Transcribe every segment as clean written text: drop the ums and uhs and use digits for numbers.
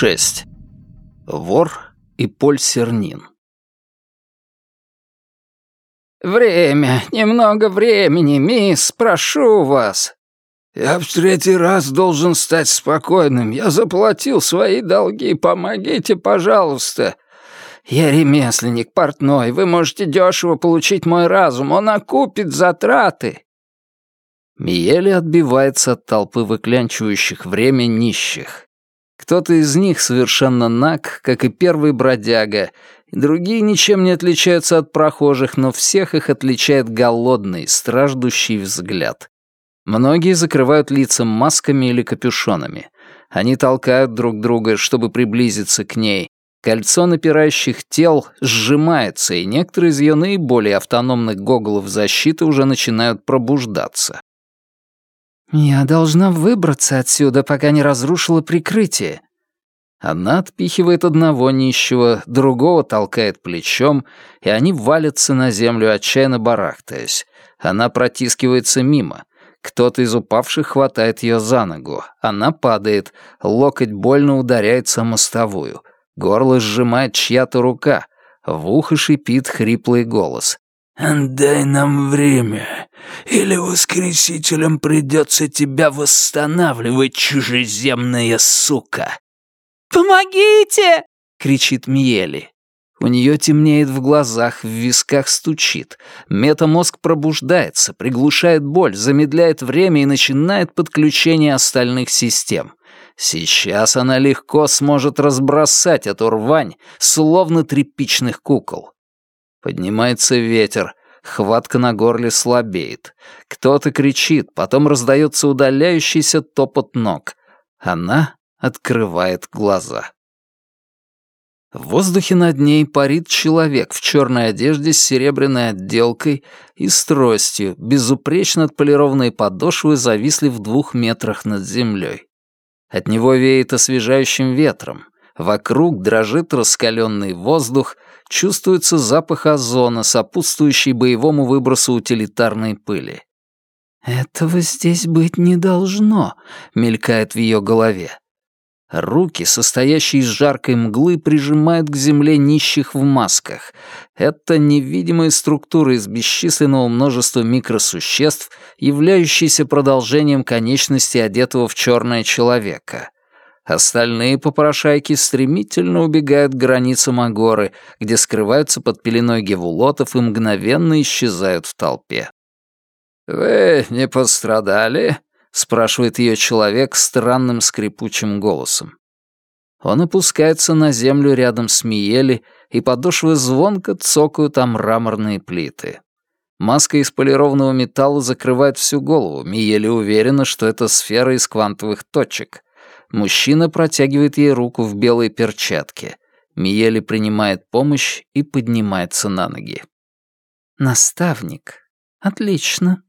6. Вор и Поль Сернин. «Время, немного времени, мисс, прошу вас!» «Я в третий раз должен стать спокойным. Я заплатил свои долги, помогите, пожалуйста!» «Я ремесленник, портной, вы можете дешево получить мой разум, он окупит затраты!» Миели отбивается от толпы выклянчивающих время нищих. Кто-то из них совершенно наг, как и первый бродяга, и другие ничем не отличаются от прохожих, но всех их отличает голодный, страждущий взгляд. Многие закрывают лица масками или капюшонами. Они толкают друг друга, чтобы приблизиться к ней. Кольцо напирающих тел сжимается, и некоторые из ее наиболее автономных гоголов защиты уже начинают пробуждаться. «Я должна выбраться отсюда, пока не разрушила прикрытие». Она отпихивает одного нищего, другого толкает плечом, и они валятся на землю, отчаянно барахтаясь. Она протискивается мимо. Кто-то из упавших хватает ее за ногу. Она падает, локоть больно ударяется о мостовую. Горло сжимает чья-то рука. В ухо шипит хриплый голос. «Дай нам время, или воскресителям придется тебя восстанавливать, чужеземная сука!» «Помогите!» — кричит Миели. У нее темнеет в глазах, в висках стучит. Метамозг пробуждается, приглушает боль, замедляет время и начинает подключение остальных систем. Сейчас она легко сможет разбросать эту рвань, словно тряпичных кукол. Поднимается ветер, хватка на горле слабеет. Кто-то кричит, потом раздается удаляющийся топот ног. Она открывает глаза. В воздухе над ней парит человек в черной одежде с серебряной отделкой и с тростью, безупречно отполированные подошвы зависли в 2 метрах над землей. От него веет освежающим ветром. Вокруг дрожит раскаленный воздух, чувствуется запах озона, сопутствующий боевому выбросу утилитарной пыли. «Этого здесь быть не должно», — мелькает в ее голове. Руки, состоящие из жаркой мглы, прижимают к земле нищих в масках. Это невидимые структуры из бесчисленного множества микросуществ, являющиеся продолжением конечности одетого в черное человека. Остальные попрошайки стремительно убегают к границам Агоры, где скрываются под пеленой гевулотов и мгновенно исчезают в толпе. «Вы не пострадали?» — спрашивает ее человек странным скрипучим голосом. Он опускается на землю рядом с Миели, и подошвы звонко цокают о мраморные плиты. Маска из полированного металла закрывает всю голову. Миели уверена, что это сфера из квантовых точек. Мужчина протягивает ей руку в белой перчатке. Миели принимает помощь и поднимается на ноги. «Наставник. Отлично».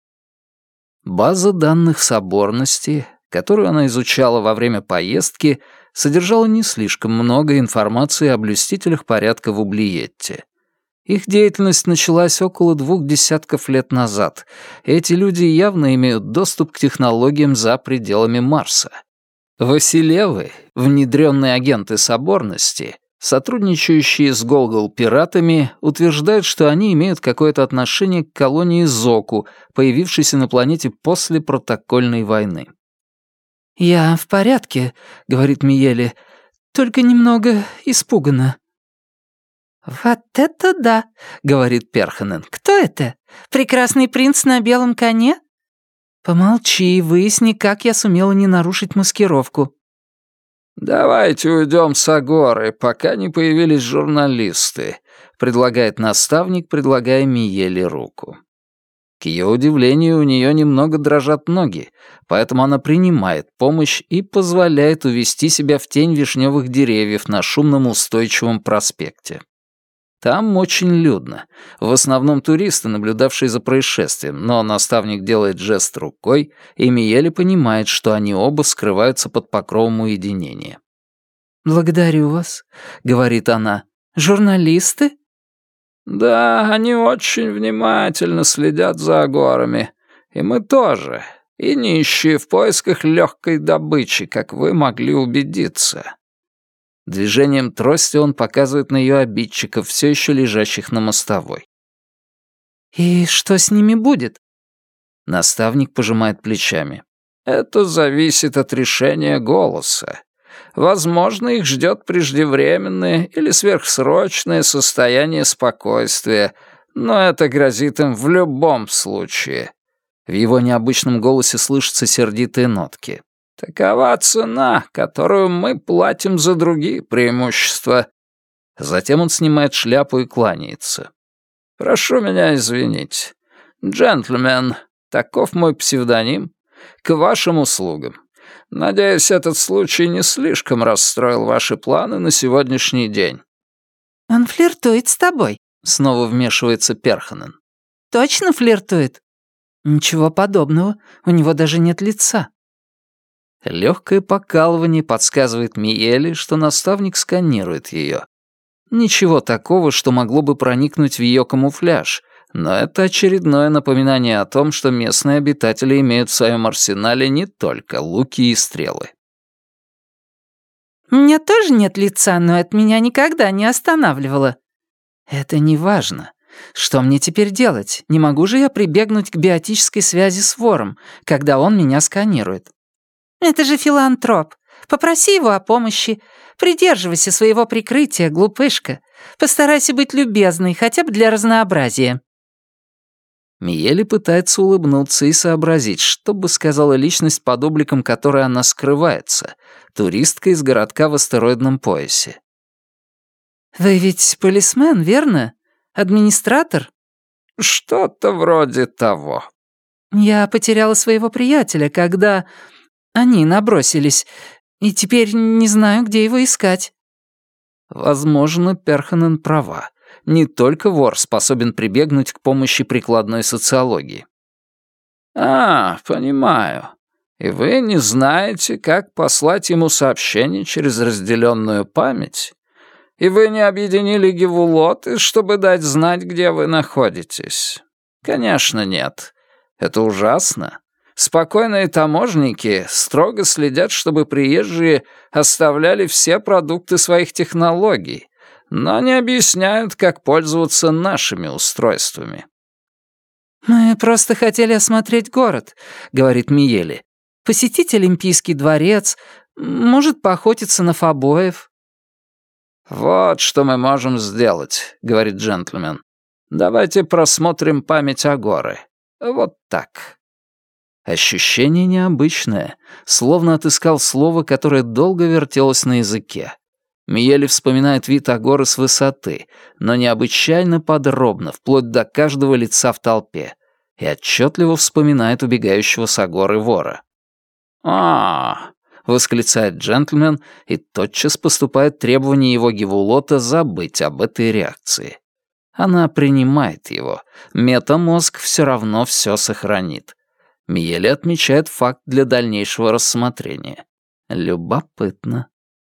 База данных соборности, которую она изучала во время поездки, содержала не слишком много информации о блюстителях порядка в Ублиетте. Их деятельность началась около 2 десятков лет назад. Эти люди явно имеют доступ к технологиям за пределами Марса. Василевы, внедренные агенты соборности, сотрудничающие с Голгол-пиратами, утверждают, что они имеют какое-то отношение к колонии Зоку, появившейся на планете после протокольной войны. «Я в порядке», — говорит Миели, — «только немного испугана». «Вот это да», — говорит Перханен. «Кто это? Прекрасный принц на белом коне?» «Помолчи и выясни, как я сумела не нарушить маскировку». «Давайте уйдем с Агоры, пока не появились журналисты», — предлагает наставник, предлагая Миели руку. К ее удивлению, у нее немного дрожат ноги, поэтому она принимает помощь и позволяет увести себя в тень вишневых деревьев на шумном устойчивом проспекте. Там очень людно. В основном туристы, наблюдавшие за происшествием, но наставник делает жест рукой, и Миели понимает, что они оба скрываются под покровом уединения. «Благодарю вас», — говорит она. «Журналисты?» «Да, они очень внимательно следят за Агорами. И мы тоже. И нищие в поисках легкой добычи, как вы могли убедиться». Движением трости он показывает на ее обидчиков, все еще лежащих на мостовой. «И что с ними будет?» Наставник пожимает плечами. «Это зависит от решения голоса. Возможно, их ждет преждевременное или сверхсрочное состояние спокойствия, но это грозит им в любом случае». В его необычном голосе слышатся сердитые нотки. «Такова цена, которую мы платим за другие преимущества». Затем он снимает шляпу и кланяется. «Прошу меня извинить. Джентльмен, таков мой псевдоним, к вашим услугам. Надеюсь, этот случай не слишком расстроил ваши планы на сегодняшний день». «Он флиртует с тобой», — снова вмешивается Перханен. «Точно флиртует?» «Ничего подобного, у него даже нет лица». Легкое покалывание подсказывает Миеле, что наставник сканирует ее. Ничего такого, что могло бы проникнуть в ее камуфляж, но это очередное напоминание о том, что местные обитатели имеют в своем арсенале не только луки и стрелы. «У меня тоже нет лица, но это меня никогда не останавливало». «Это не важно. Что мне теперь делать? Не могу же я прибегнуть к биотической связи с вором, когда он меня сканирует?» «Это же филантроп. Попроси его о помощи. Придерживайся своего прикрытия, глупышка. Постарайся быть любезной, хотя бы для разнообразия». Миели пытается улыбнуться и сообразить, что бы сказала личность, под обликом которой она скрывается, туристка из городка в астероидном поясе. «Вы ведь полисмен, верно? Администратор?» «Что-то вроде того». «Я потеряла своего приятеля, когда они набросились, и теперь не знаю, где его искать». Возможно, Перханен права. Не только вор способен прибегнуть к помощи прикладной социологии. Понимаю. И вы не знаете, как послать ему сообщение через разделенную память? И вы не объединили гевулоты, чтобы дать знать, где вы находитесь? Конечно, нет. Это ужасно. Спокойные таможенники строго следят, чтобы приезжие оставляли все продукты своих технологий, но не объясняют, как пользоваться нашими устройствами. «Мы просто хотели осмотреть город», — говорит Миели. «Посетить Олимпийский дворец, может, поохотиться на фобоев». «Вот что мы можем сделать», — говорит джентльмен. «Давайте просмотрим память Агоры. Вот так». Ощущение необычное, словно отыскал слово, которое долго вертелось на языке. Миели вспоминает вид Агоры с высоты, но необычайно подробно, вплоть до каждого лица в толпе, и отчетливо вспоминает убегающего с Агоры вора. Восклицает джентльмен, и тотчас поступает требование его гевулота забыть об этой реакции. Она принимает его. Метамозг все равно все сохранит. Миели отмечает факт для дальнейшего рассмотрения. Любопытно.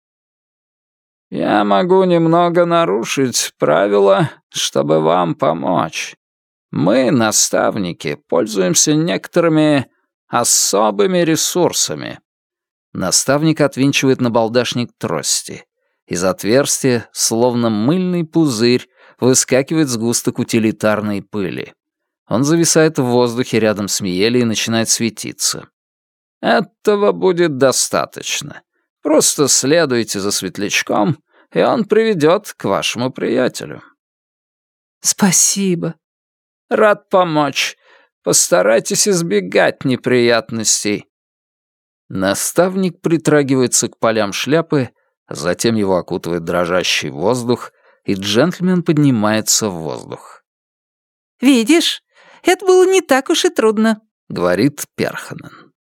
«Я могу немного нарушить правила, чтобы вам помочь. Мы, наставники, пользуемся некоторыми особыми ресурсами». Наставник отвинчивает набалдашник трости. Из отверстия, словно мыльный пузырь, выскакивает сгусток утилитарной пыли. Он зависает в воздухе рядом с Миели и начинает светиться. «Этого будет достаточно. Просто следуйте за светлячком, и он приведет к вашему приятелю». «Спасибо». «Рад помочь. Постарайтесь избегать неприятностей». Наставник притрагивается к полям шляпы, затем его окутывает дрожащий воздух, и джентльмен поднимается в воздух. «Видишь, это было не так уж и трудно», — говорит Перханен.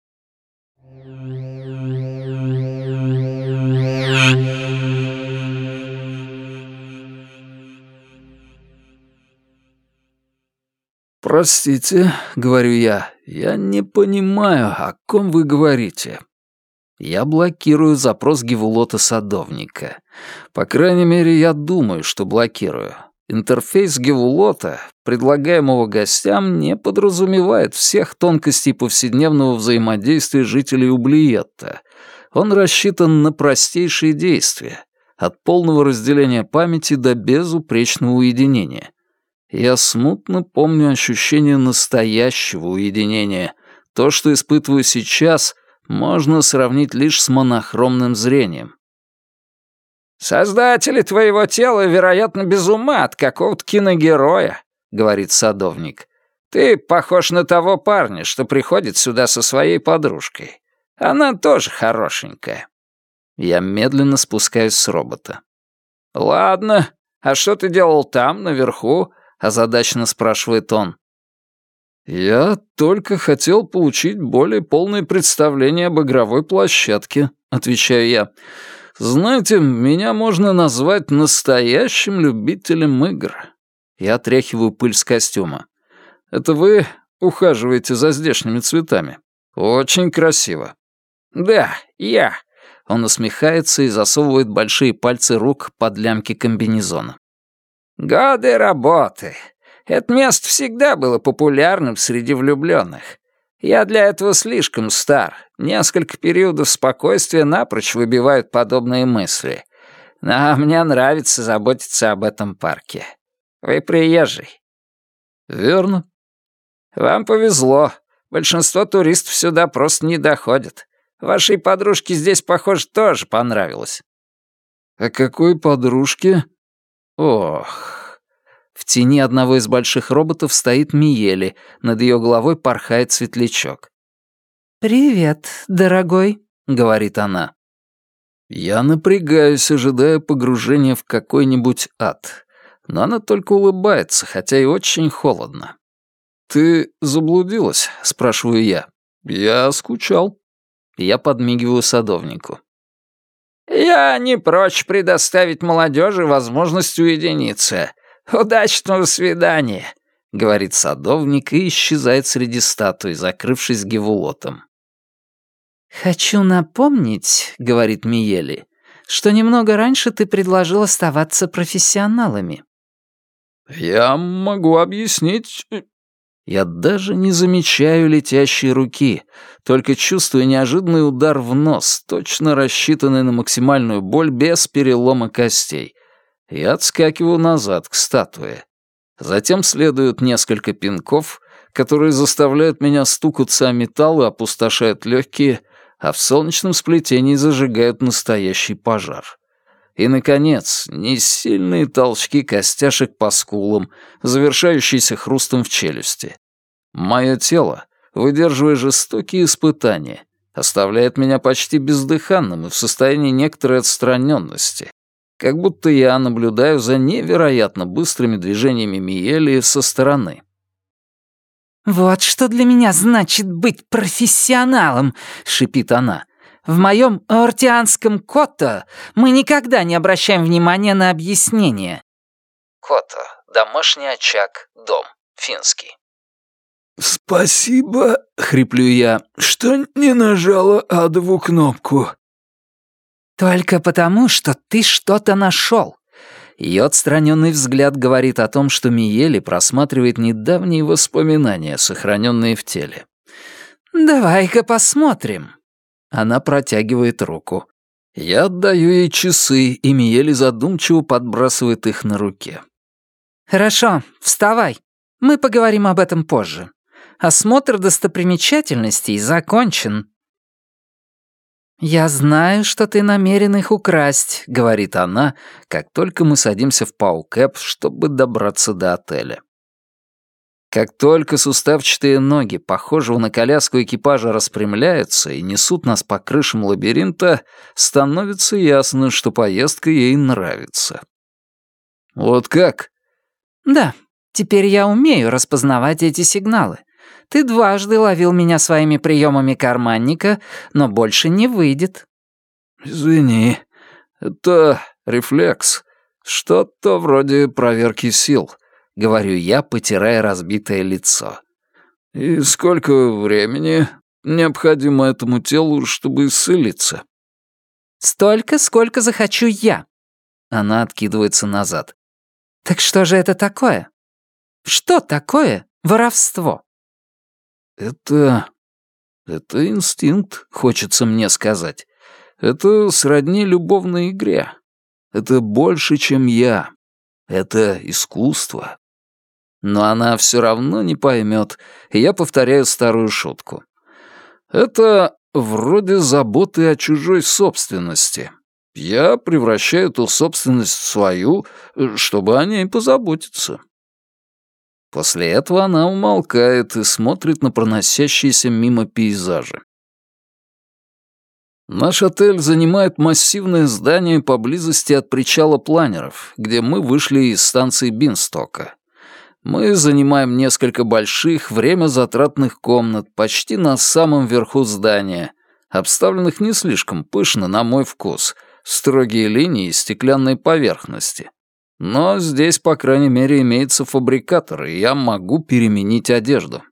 «Простите», — говорю я не понимаю, о ком вы говорите». Я блокирую запрос гевулота-садовника. По крайней мере, я думаю, что блокирую. Интерфейс гевулота, предлагаемого гостям, не подразумевает всех тонкостей повседневного взаимодействия жителей Ублиетта. Он рассчитан на простейшие действия. От полного разделения памяти до безупречного уединения. Я смутно помню ощущение настоящего уединения. То, что испытываю сейчас, можно сравнить лишь с монохромным зрением. «Создатели твоего тела, вероятно, без ума от какого-то киногероя», — говорит садовник. «Ты похож на того парня, что приходит сюда со своей подружкой. Она тоже хорошенькая». Я медленно спускаюсь с робота. «Ладно, а что ты делал там, наверху?» — озадаченно спрашивает он. «Я только хотел получить более полное представление об игровой площадке», — отвечаю я. «Знаете, меня можно назвать настоящим любителем игр». Я отряхиваю пыль с костюма. «Это вы ухаживаете за здешними цветами? Очень красиво». «Да, я». Он усмехается и засовывает большие пальцы рук под лямки комбинезона. «Годы работы. Это место всегда было популярным среди влюбленных. Я для этого слишком стар. Несколько периодов спокойствия напрочь выбивают подобные мысли. Но мне нравится заботиться об этом парке. Вы приезжий». «Верно». «Вам повезло. Большинство туристов сюда просто не доходят. Вашей подружке здесь, похоже, тоже понравилось». «А какой подружке?» «Ох...» В тени одного из больших роботов стоит Миели, над ее головой порхает светлячок. «Привет, дорогой», — говорит она. Я напрягаюсь, ожидая погружения в какой-нибудь ад. Но она только улыбается, хотя и очень холодно. «Ты заблудилась?» — спрашиваю я. «Я скучал». Я подмигиваю садовнику. «Я не прочь предоставить молодежи возможность уединиться. Удачного свидания», — говорит садовник и исчезает среди статуй, закрывшись гевулотом. «Хочу напомнить», — говорит Миели, «что немного раньше ты предложил оставаться профессионалами». «Я могу объяснить...» Я даже не замечаю летящей руки, только чувствую неожиданный удар в нос, точно рассчитанный на максимальную боль без перелома костей. Я отскакиваю назад к статуе. Затем следуют несколько пинков, которые заставляют меня стукаться о металл и опустошают легкие, а в солнечном сплетении зажигают настоящий пожар. И, наконец, несильные толчки костяшек по скулам, завершающиеся хрустом в челюсти. Мое тело, выдерживая жестокие испытания, оставляет меня почти бездыханным и в состоянии некоторой отстраненности, как будто я наблюдаю за невероятно быстрыми движениями Миели со стороны. «Вот что для меня значит быть профессионалом», — шипит она. «В моем аортианском кото мы никогда не обращаем внимания на объяснения». Кото. Домашний очаг. Дом. Финский. «Спасибо», — хриплю я, — «что не нажала адову кнопку». «Только потому, что ты что-то нашел». Ее отстраненный взгляд говорит о том, что Миели просматривает недавние воспоминания, сохраненные в теле. «Давай-ка посмотрим». Она протягивает руку. Я отдаю ей часы, и Миели задумчиво подбрасывает их на руке. «Хорошо, вставай. Мы поговорим об этом позже. Осмотр достопримечательностей закончен». «Я знаю, что ты намерен их украсть», — говорит она, как только мы садимся в пау-кэб, чтобы добраться до отеля. Как только суставчатые ноги, похожего на коляску экипажа, распрямляются и несут нас по крышам лабиринта, становится ясно, что поездка ей нравится. «Вот как?» «Да, теперь я умею распознавать эти сигналы. Ты дважды ловил меня своими приемами карманника, но больше не выйдет». «Извини, это рефлекс. Что-то вроде проверки сил», — говорю я, потирая разбитое лицо. «И сколько времени необходимо этому телу, чтобы исцелиться?» «Столько, сколько захочу я». Она откидывается назад. «Так что же это такое? Что такое воровство?» Это инстинкт, хочется мне сказать. Это сродни любовной игре. Это больше, чем я. Это искусство. Но она все равно не поймет, и я повторяю старую шутку. Это вроде заботы о чужой собственности. Я превращаю эту собственность в свою, чтобы о ней позаботиться. После этого она умолкает и смотрит на проносящиеся мимо пейзажи. Наш отель занимает массивное здание поблизости от причала планеров, где мы вышли из станции Бинстока. Мы занимаем несколько больших, время-затратных комнат почти на самом верху здания, обставленных не слишком пышно, на мой вкус, строгие линии и стеклянные поверхности. Но здесь, по крайней мере, имеется фабрикатор, и я могу переменить одежду.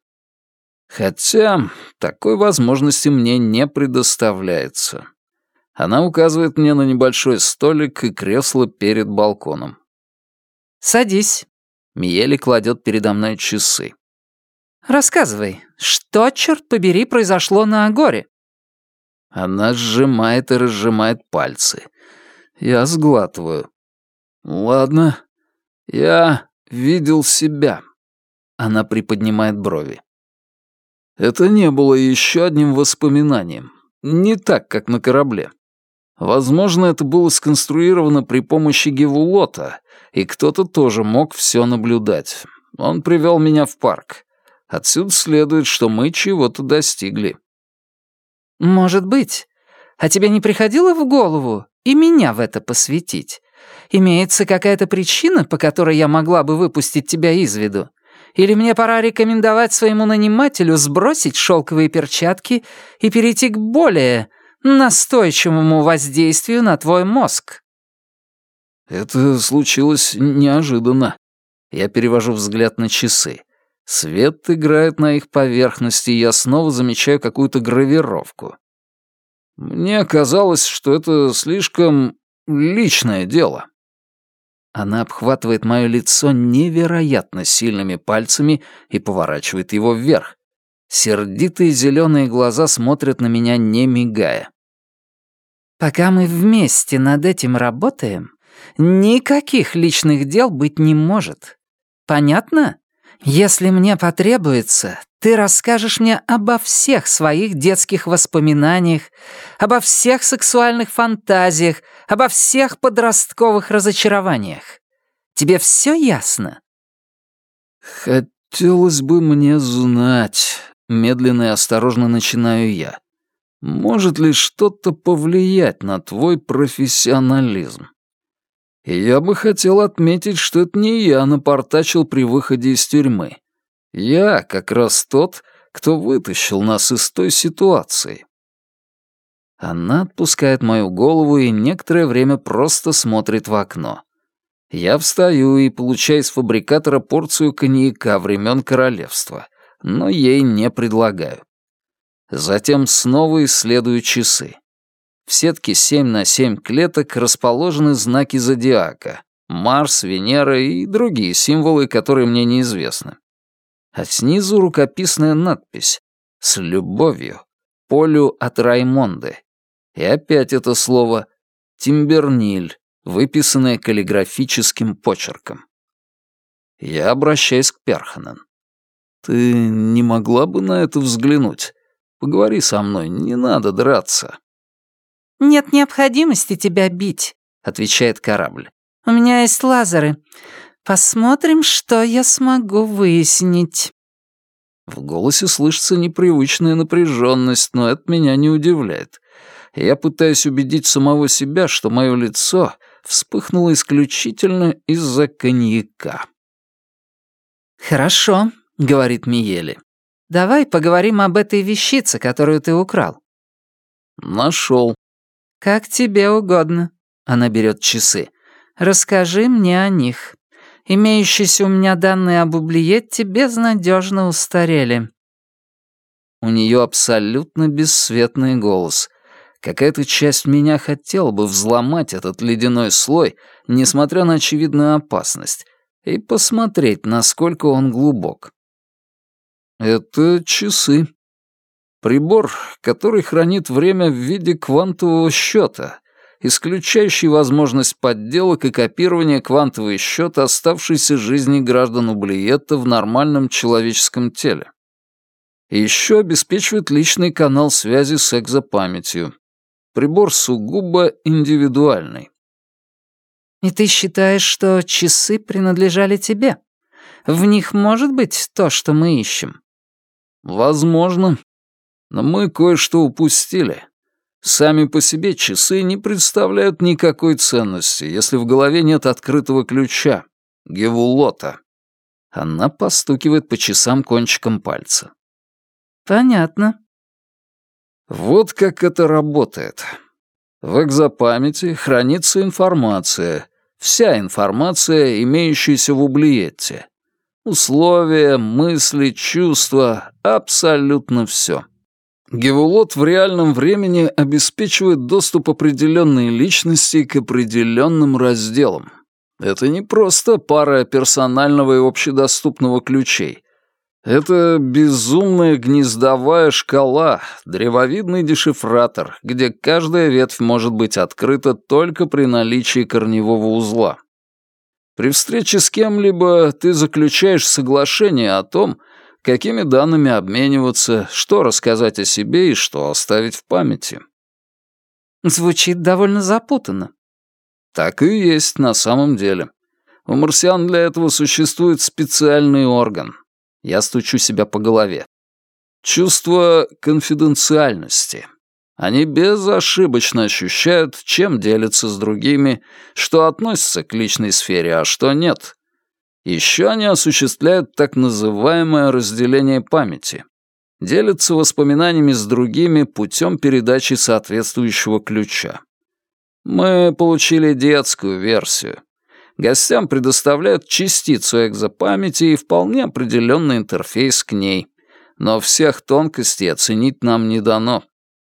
Хотя такой возможности мне не предоставляется. Она указывает мне на небольшой столик и кресло перед балконом. «Садись». Миели кладет передо мной часы. «Рассказывай, что, черт побери, произошло на Агоре?» Она сжимает и разжимает пальцы. Я сглатываю. «Ладно, я видел себя». Она приподнимает брови. Это не было еще одним воспоминанием. Не так, как на корабле. Возможно, это было сконструировано при помощи Гевулота, и кто-то тоже мог все наблюдать. Он привел меня в парк. Отсюда следует, что мы чего-то достигли. «Может быть. А тебе не приходило в голову и меня в это посвятить? Имеется какая-то причина, по которой я могла бы выпустить тебя из виду? Или мне пора рекомендовать своему нанимателю сбросить шелковые перчатки и перейти к более настойчивому воздействию на твой мозг?» Это случилось неожиданно. Я перевожу взгляд на часы. Свет играет на их поверхности, и я снова замечаю какую-то гравировку. Мне казалось, что это слишком личное дело. Она обхватывает мое лицо невероятно сильными пальцами и поворачивает его вверх. Сердитые зеленые глаза смотрят на меня, не мигая. «Пока мы вместе над этим работаем, никаких личных дел быть не может. Понятно? Если мне потребуется, ты расскажешь мне обо всех своих детских воспоминаниях, обо всех сексуальных фантазиях, обо всех подростковых разочарованиях. Тебе все ясно?» «Хотелось бы мне знать», — медленно и осторожно начинаю я. «Может ли что-то повлиять на твой профессионализм? И я бы хотел отметить, что это не я напортачил при выходе из тюрьмы. Я как раз тот, кто вытащил нас из той ситуации». Она отпускает мою голову и некоторое время просто смотрит в окно. Я встаю и получаю из фабрикатора порцию коньяка времен королевства, но ей не предлагаю. Затем снова исследую часы. В сетке 7 на 7 клеток расположены знаки зодиака — Марс, Венера и другие символы, которые мне неизвестны. А снизу рукописная надпись «С любовью, Полю от Раймонды». И опять это слово «Тимберниль», выписанное каллиграфическим почерком. Я обращаюсь к Перханен. «Ты не могла бы на это взглянуть? Поговори со мной, не надо драться». «Нет необходимости тебя бить», — отвечает корабль. «У меня есть лазеры. Посмотрим, что я смогу выяснить». В голосе слышится непривычная напряженность, но это меня не удивляет. Я пытаюсь убедить самого себя, что мое лицо вспыхнуло исключительно из-за коньяка. «Хорошо», — говорит Миели. «Давай поговорим об этой вещице, которую ты украл». Нашел. «Как тебе угодно». Она берет часы. «Расскажи мне о них. Имеющиеся у меня данные об Ублиетте безнадежно устарели». У нее абсолютно бесцветный голос. Какая-то часть меня хотела бы взломать этот ледяной слой, несмотря на очевидную опасность, и посмотреть, насколько он глубок. Это часы. Прибор, который хранит время в виде квантового счета, исключающий возможность подделок и копирования квантовый счет оставшейся жизни граждан Ублиетта в нормальном человеческом теле. И еще обеспечивает личный канал связи с экзопамятью. Прибор сугубо индивидуальный. И ты считаешь, что часы принадлежали тебе? В них может быть то, что мы ищем? Возможно. Но мы кое-что упустили. Сами по себе часы не представляют никакой ценности, если в голове нет открытого ключа, гевулота. Она постукивает по часам кончиком пальца. Понятно. Вот как это работает. В экзопамяти хранится информация, вся информация, имеющаяся в Ублиетте. Условия, мысли, чувства, абсолютно все. Гевулот в реальном времени обеспечивает доступ определенной личности к определенным разделам. Это не просто пара персонального и общедоступного ключей. Это безумная гнездовая шкала, древовидный дешифратор, где каждая ветвь может быть открыта только при наличии корневого узла. При встрече с кем-либо ты заключаешь соглашение о том, какими данными обмениваться, что рассказать о себе и что оставить в памяти. Звучит довольно запутанно. Так и есть на самом деле. У марсиан для этого существует специальный орган. Я стучу себя по голове. Чувство конфиденциальности. Они безошибочно ощущают, чем делятся с другими, что относится к личной сфере, а что нет. Еще они осуществляют так называемое разделение памяти. Делятся воспоминаниями с другими путем передачи соответствующего ключа. Мы получили детскую версию. Гостям предоставляют частицу экзопамяти и вполне определенный интерфейс к ней. Но всех тонкостей оценить нам не дано.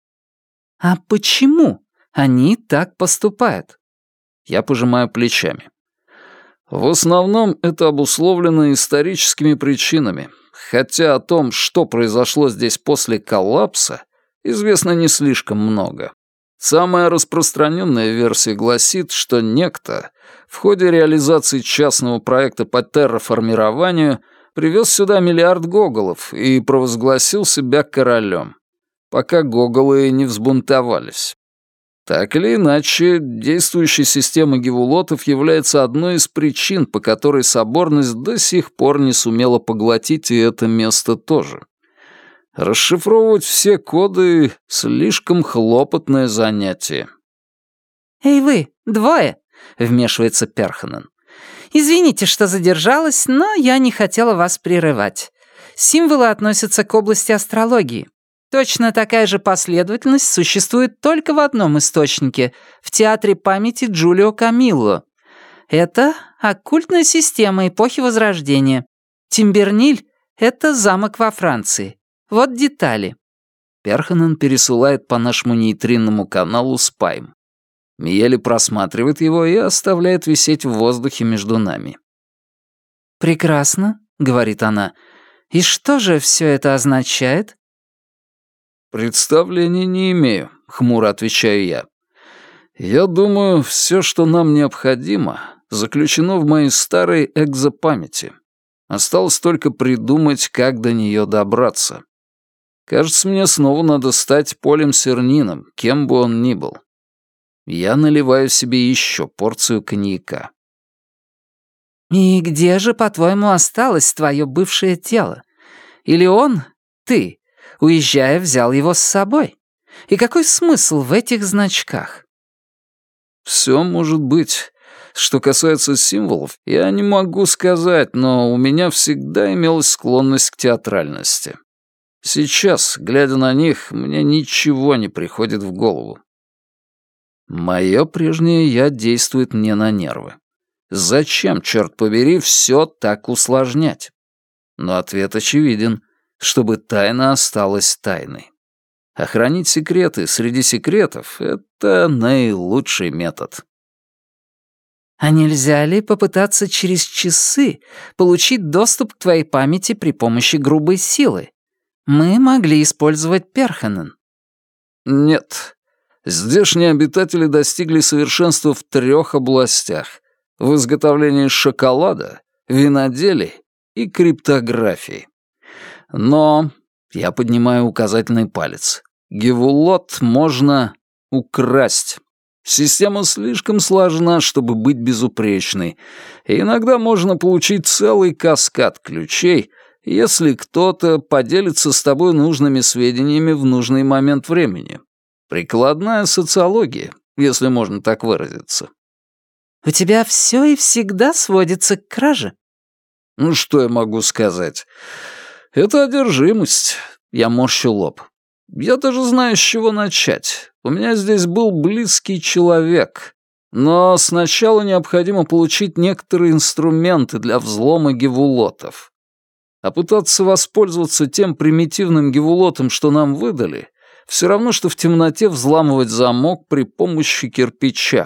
А почему они так поступают? Я пожимаю плечами. В основном это обусловлено историческими причинами, хотя о том, что произошло здесь после коллапса, известно не слишком много. Самая распространенная версия гласит, что некто в ходе реализации частного проекта по терраформированию привез сюда миллиард гоголов и провозгласил себя королем, пока гоголы не взбунтовались. Так или иначе, действующая система гевулотов является одной из причин, по которой соборность до сих пор не сумела поглотить и это место тоже. Расшифровывать все коды — слишком хлопотное занятие. «Эй вы, двое!» — вмешивается Перханен. «Извините, что задержалась, но я не хотела вас прерывать. Символы относятся к области астрологии. Точно такая же последовательность существует только в одном источнике — в театре памяти Джулио Камилло. Это оккультная система эпохи Возрождения. Тимберниль — это замок во Франции. Вот детали». Перханен пересылает по нашему нейтринному каналу спайм. Миели просматривает его и оставляет висеть в воздухе между нами. «Прекрасно», — говорит она. «И что же все это означает?» «Представления не имею», — хмуро отвечаю я. «Я думаю, все, что нам необходимо, заключено в моей старой экзопамяти. Осталось только придумать, как до нее добраться. Кажется, мне снова надо стать Полем Сернином, кем бы он ни был». Я наливаю себе еще порцию коньяка. «И где же, по-твоему, осталось твое бывшее тело? Или он, ты, уезжая, взял его с собой? И какой смысл в этих значках?» «Все может быть. Что касается символов, я не могу сказать, но у меня всегда имелась склонность к театральности. Сейчас, глядя на них, мне ничего не приходит в голову. Мое прежнее «я» действует мне на нервы. Зачем, черт побери, все так усложнять? Но ответ очевиден, чтобы тайна осталась тайной. А хранить секреты среди секретов — это наилучший метод. «А нельзя ли попытаться через часы получить доступ к твоей памяти при помощи грубой силы? Мы могли использовать Перханен». Нет. Здешние обитатели достигли совершенства в 3 областях: в изготовлении шоколада, виноделии и криптографии. Но, я поднимаю указательный палец, гевулот можно украсть. Система слишком сложна, чтобы быть безупречной, и иногда можно получить целый каскад ключей, если кто-то поделится с тобой нужными сведениями в нужный момент времени. Прикладная социология, если можно так выразиться. У тебя все и всегда сводится к краже. Ну, что я могу сказать? Это одержимость. Я морщу лоб. Я даже знаю, с чего начать. У меня здесь был близкий человек. Но сначала необходимо получить некоторые инструменты для взлома гевулотов. А пытаться воспользоваться тем примитивным гевулотом, что нам выдали, все равно, что в темноте взламывать замок при помощи кирпича.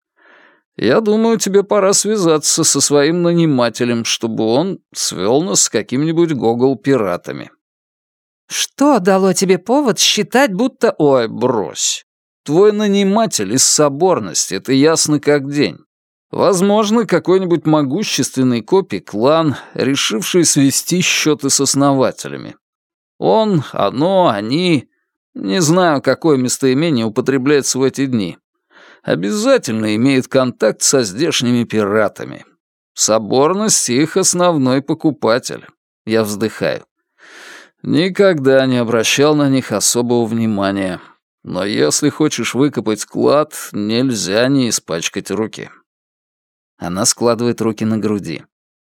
Я думаю, тебе пора связаться со своим нанимателем, чтобы он свел нас с какими-нибудь гогол-пиратами. Что дало тебе повод считать, будто... Ой, брось. Твой наниматель из соборности, это ясно как день. Возможно, какой-нибудь могущественный копий-клан, решивший свести счеты с основателями. Он, оно, они... Не знаю, какое местоимение употребляется в эти дни. Обязательно имеет контакт со здешними пиратами. Соборность — их основной покупатель. Я вздыхаю. Никогда не обращал на них особого внимания. Но если хочешь выкопать клад, нельзя не испачкать руки. Она складывает руки на груди.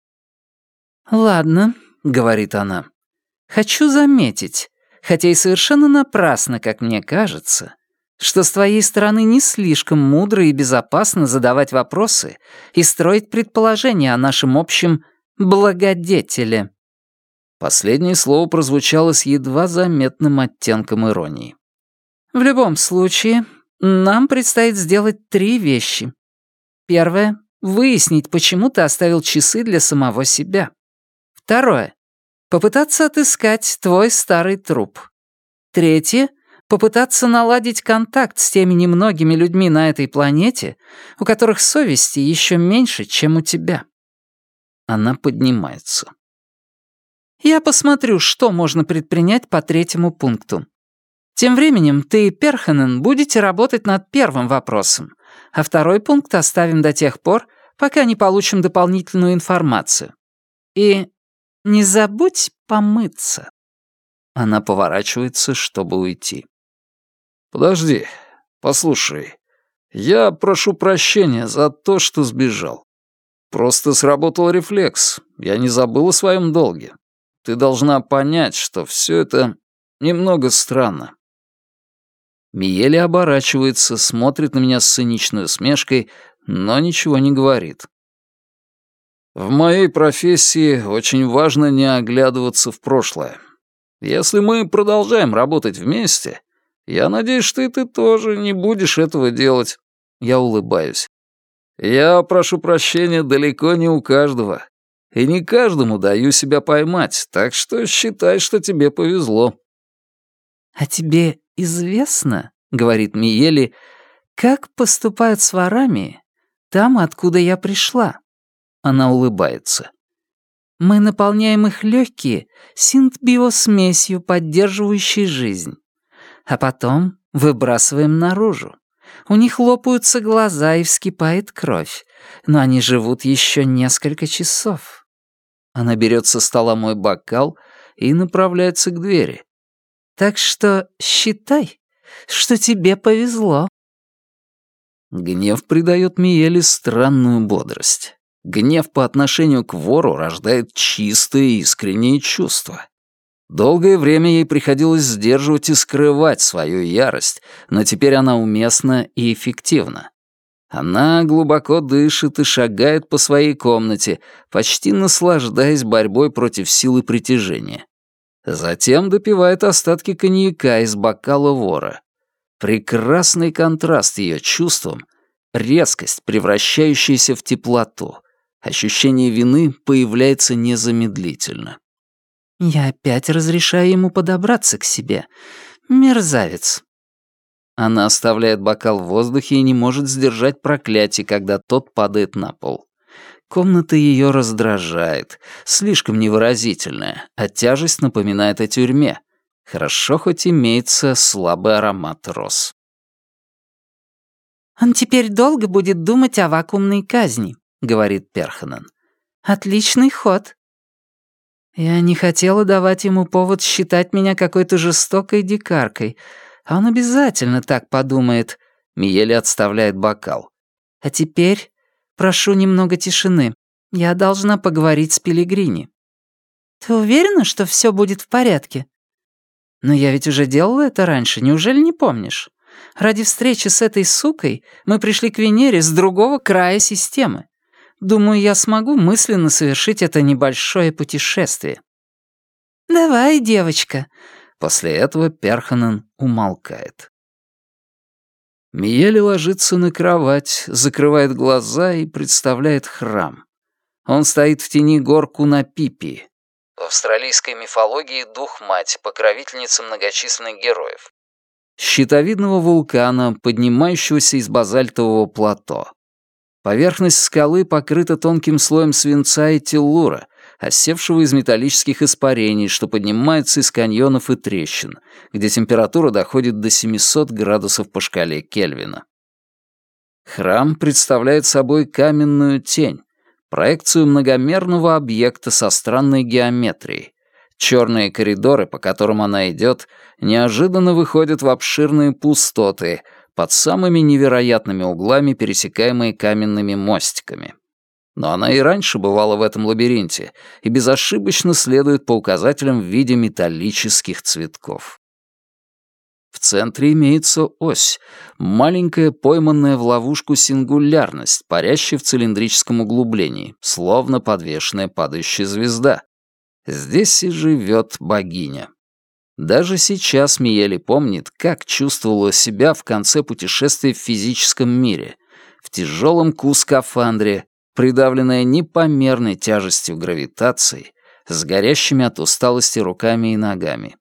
«Ладно», — говорит она. «Хочу заметить, хотя и совершенно напрасно, как мне кажется, что с твоей стороны не слишком мудро и безопасно задавать вопросы и строить предположения о нашем общем благодетеле». Последнее слово прозвучало с едва заметным оттенком иронии. «В любом случае, нам предстоит сделать 3 вещи. Первое — выяснить, почему ты оставил часы для самого себя. Второе — попытаться отыскать твой старый труп. Третье — попытаться наладить контакт с теми немногими людьми на этой планете, у которых совести еще меньше, чем у тебя». Она поднимается. «Я посмотрю, что можно предпринять по 3-му пункту. Тем временем ты и Перханен будете работать над 1-м вопросом, а 2-й пункт оставим до тех пор, пока не получим дополнительную информацию. И не забудь помыться». Она поворачивается, чтобы уйти. «Подожди, послушай. Я прошу прощения за то, что сбежал. Просто сработал рефлекс. Я не забыл о своем долге. Ты должна понять, что все это немного странно». Миели оборачивается, смотрит на меня с циничной усмешкой, но ничего не говорит. «В моей профессии очень важно не оглядываться в прошлое. Если мы продолжаем работать вместе, я надеюсь, что и ты тоже не будешь этого делать». Я улыбаюсь. «Я прошу прощения далеко не у каждого. И не каждому даю себя поймать, так что считай, что тебе повезло». «А тебе известно, — говорит Миели, — как поступают с ворами там, откуда я пришла?» Она улыбается. «Мы наполняем их легкие синт-биосмесью, поддерживающей жизнь, а потом выбрасываем наружу. У них лопаются глаза и вскипает кровь, но они живут еще несколько часов». Она берет со стола мой бокал и направляется к двери. «Так что считай, что тебе повезло». Гнев придает Миели странную бодрость. Гнев по отношению к вору рождает чистые искренние чувства. Долгое время ей приходилось сдерживать и скрывать свою ярость, но теперь она уместна и эффективна. Она глубоко дышит и шагает по своей комнате, почти наслаждаясь борьбой против силы притяжения. Затем допивает остатки коньяка из бокала вора. Прекрасный контраст ее чувствам, резкость, превращающаяся в теплоту. Ощущение вины появляется незамедлительно. «Я опять разрешаю ему подобраться к себе. Мерзавец». Она оставляет бокал в воздухе и не может сдержать проклятие, когда тот падает на пол. Комната ее раздражает, слишком невыразительная, а тяжесть напоминает о тюрьме. Хорошо, хоть имеется слабый аромат роз. «Он теперь долго будет думать о вакуумной казни», — говорит Перханен. «Отличный ход». Я не хотела давать ему повод считать меня какой-то жестокой дикаркой, а он обязательно так подумает. Миели отставляет бокал. А теперь прошу немного тишины. Я должна поговорить с Пилигрини. Ты уверена, что все будет в порядке? Но я ведь уже делала это раньше, неужели не помнишь? Ради встречи с этой сукой мы пришли к Венере с другого края системы. Думаю, я смогу мысленно совершить это небольшое путешествие. Давай, девочка. После этого Перханен умолкает. Миели ложится на кровать, закрывает глаза и представляет храм. Он стоит в тени гор Кунапипи. В австралийской мифологии дух-мать, покровительница многочисленных героев. Щитовидного вулкана, поднимающегося из базальтового плато. Поверхность скалы покрыта тонким слоем свинца и теллура, осевшего из металлических испарений, что поднимается из каньонов и трещин, где температура доходит до 700 градусов по шкале Кельвина. Храм представляет собой каменную тень, проекцию многомерного объекта со странной геометрией. Черные коридоры, по которым она идет, неожиданно выходят в обширные пустоты, под самыми невероятными углами, пересекаемые каменными мостиками. Но она и раньше бывала в этом лабиринте и безошибочно следует по указателям в виде металлических цветков. В центре имеется ось, маленькая пойманная в ловушку сингулярность, парящая в цилиндрическом углублении, словно подвешенная падающая звезда. Здесь и живет богиня. Даже сейчас Миели помнит, как чувствовала себя в конце путешествия в физическом мире, в тяжелом скафандре, придавленная непомерной тяжестью гравитации, с горящими от усталости руками и ногами.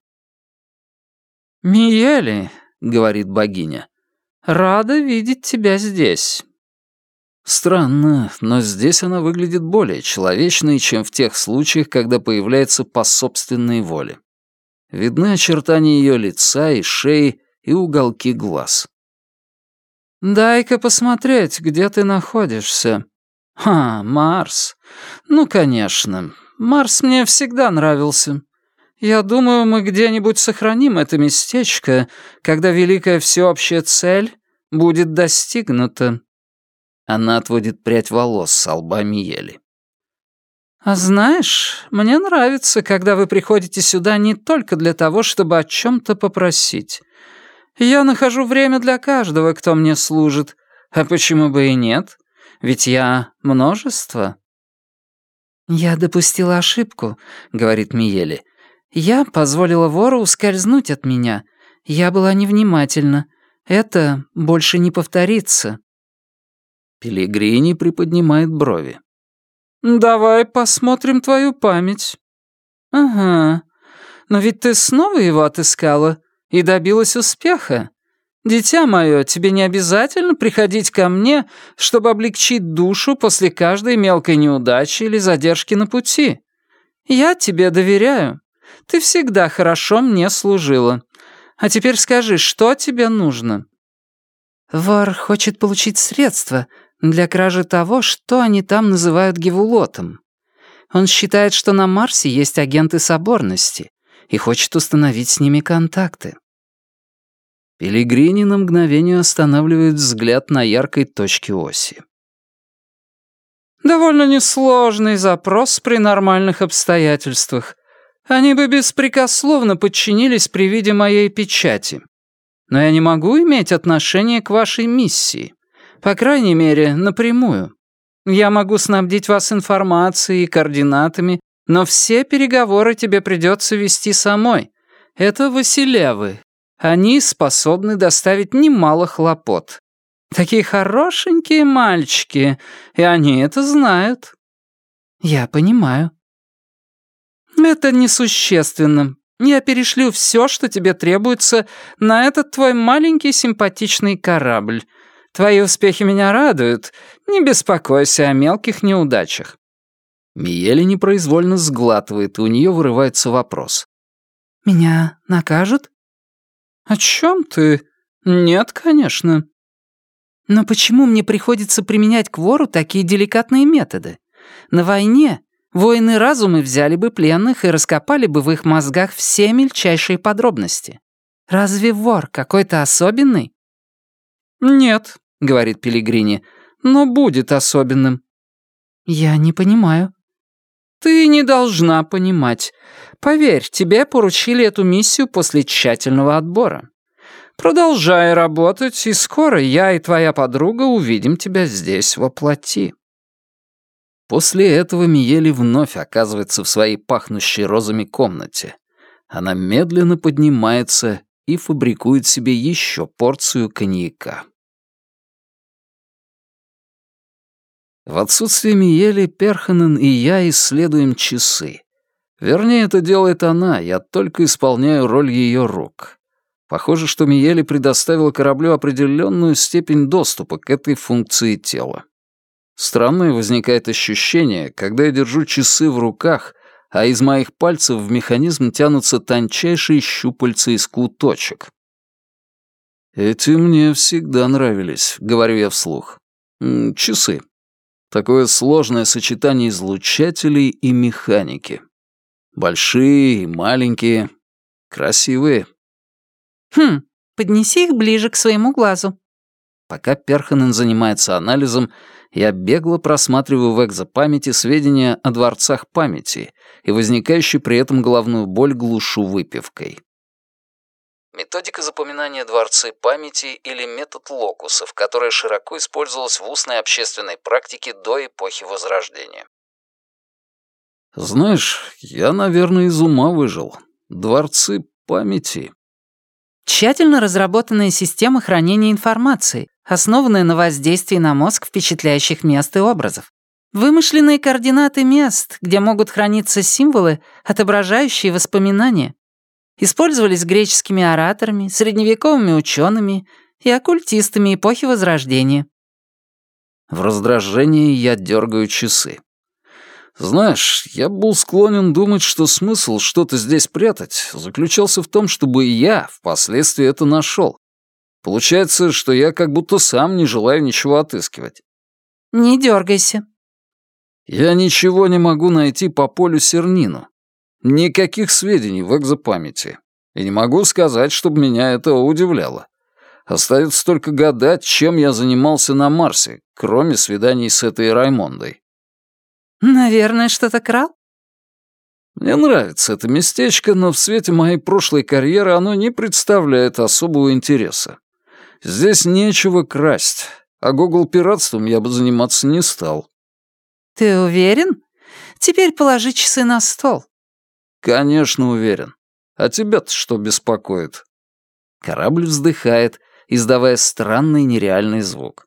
«Миели», — говорит богиня, — «рада видеть тебя здесь». Странно, но здесь она выглядит более человечной, чем в тех случаях, когда появляется по собственной воле. Видны очертания ее лица и шеи и уголки глаз. «Дай-ка посмотреть, где ты находишься». Марс. Ну, конечно. Марс мне всегда нравился. Я думаю, мы где-нибудь сохраним это местечко, когда великая всеобщая цель будет достигнута». Она отводит прядь волос с лба Миели. «А знаешь, мне нравится, когда вы приходите сюда не только для того, чтобы о чем-то попросить. Я нахожу время для каждого, кто мне служит. А почему бы и нет? Ведь я множество». «Я допустила ошибку», — говорит Миели. «Я позволила вору ускользнуть от меня. Я была невнимательна. Это больше не повторится». Пилигрини приподнимает брови. «Давай посмотрим твою память». «Ага. Но ведь ты снова его отыскала и добилась успеха. Дитя мое, тебе не обязательно приходить ко мне, чтобы облегчить душу после каждой мелкой неудачи или задержки на пути. Я тебе доверяю. Ты всегда хорошо мне служила. А теперь скажи, что тебе нужно?» «Вар хочет получить средства для кражи того, что они там называют гевулотом. Он считает, что на Марсе есть агенты соборности и хочет установить с ними контакты». Пилигрини на мгновение останавливает взгляд на яркой точке оси. «Довольно несложный запрос при нормальных обстоятельствах. Они бы беспрекословно подчинились при виде моей печати. Но я не могу иметь отношения к вашей миссии. По крайней мере, напрямую. Я могу снабдить вас информацией и координатами, но все переговоры тебе придется вести самой. Это Василевы. Они способны доставить немало хлопот. Такие хорошенькие мальчики, и они это знают». «Я понимаю». «Это несущественно. Я перешлю все, что тебе требуется, на этот твой маленький симпатичный корабль. Твои успехи меня радуют. Не беспокойся о мелких неудачах». Миели непроизвольно сглатывает, и у нее вырывается вопрос. «Меня накажут?» «О чем ты? Нет, конечно». «Но почему мне приходится применять к вору такие деликатные методы? На войне воины разумы взяли бы пленных и раскопали бы в их мозгах все мельчайшие подробности. Разве вор какой-то особенный?» «Нет», — говорит Пелигрини, — «но будет особенным». «Я не понимаю». «Ты не должна понимать. Поверь, тебе поручили эту миссию после тщательного отбора. Продолжай работать, и скоро я и твоя подруга увидим тебя здесь во плоти». После этого Миели вновь оказывается в своей пахнущей розами комнате. Она медленно поднимается и фабрикует себе еще порцию коньяка. В отсутствие Миели, Перханен и я исследуем часы. Вернее, это делает она, я только исполняю роль ее рук. Похоже, что Миели предоставила кораблю определенную степень доступа к этой функции тела. Странное возникает ощущение, когда я держу часы в руках, а из моих пальцев в механизм тянутся тончайшие щупальца из точек. «Эти мне всегда нравились», — говорю я вслух. «Часы. Такое сложное сочетание излучателей и механики. Большие и маленькие, красивые». Поднеси их ближе к своему глазу». Пока Перханен занимается анализом, я бегло просматриваю в экзопамяти сведения о дворцах памяти и возникающую при этом головную боль глушу выпивкой. Методика запоминания дворцы памяти или метод локусов, которая широко использовалась в устной общественной практике до эпохи Возрождения. Знаешь, я, наверное, из ума выжил. Дворцы памяти. Тщательно разработанная система хранения информации, основанная на воздействии на мозг впечатляющих мест и образов. Вымышленные координаты мест, где могут храниться символы, отображающие воспоминания. Использовались греческими ораторами, средневековыми учеными и оккультистами эпохи Возрождения. В раздражении я дергаю часы. Знаешь, я был склонен думать, что смысл что-то здесь прятать заключался в том, чтобы я впоследствии это нашел. Получается, что я как будто сам не желаю ничего отыскивать. Не дергайся. Я ничего не могу найти по полю Сернину. Никаких сведений в экзопамяти. И не могу сказать, чтобы меня это удивляло. Остается только гадать, чем я занимался на Марсе, кроме свиданий с этой Раймондой. Наверное, что-то крал? Мне нравится это местечко, но в свете моей прошлой карьеры оно не представляет особого интереса. Здесь нечего красть, а гогл-пиратством я бы заниматься не стал. Ты уверен? Теперь положи часы на стол. Конечно, уверен. А тебя-то что беспокоит? Корабль вздыхает, издавая странный нереальный звук.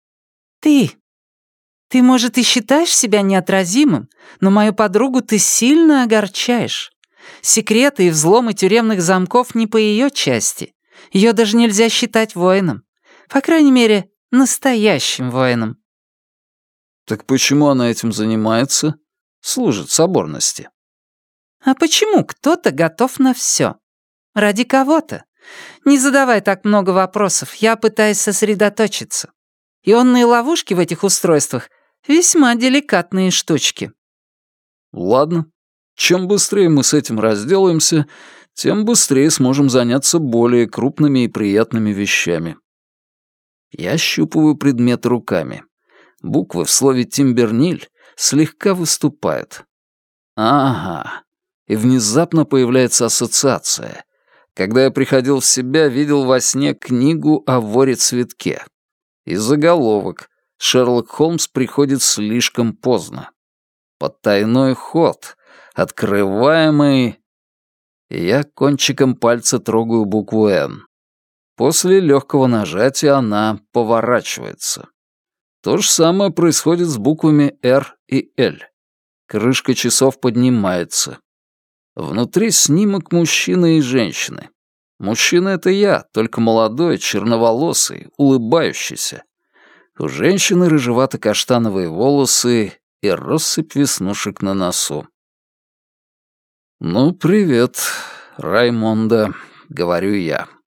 Ты, может, и считаешь себя неотразимым, но мою подругу ты сильно огорчаешь. Секреты и взломы тюремных замков не по ее части. Ее даже нельзя считать воином. По крайней мере, настоящим воином. Так почему она этим занимается? Служит соборности. А почему кто-то готов на все? Ради кого-то. Не задавай так много вопросов, я пытаюсь сосредоточиться. Ионные ловушки в этих устройствах — весьма деликатные штучки. Ладно. Чем быстрее мы с этим разделаемся, тем быстрее сможем заняться более крупными и приятными вещами. Я щупываю предмет руками. Буквы в слове «Тимберниль» слегка выступают. Ага. И внезапно появляется ассоциация. Когда я приходил в себя, видел во сне книгу о воре-цветке. И заголовок «Шерлок Холмс приходит слишком поздно». Потайной ход, открываемый... Я кончиком пальца трогаю букву «Н». После легкого нажатия она поворачивается. То же самое происходит с буквами «Р» и «Л». Крышка часов поднимается. Внутри снимок мужчины и женщины. Мужчина — это я, только молодой, черноволосый, улыбающийся. У женщины рыжевато-каштановые волосы и россыпь веснушек на носу. «Ну, привет, Раймонда», — говорю я.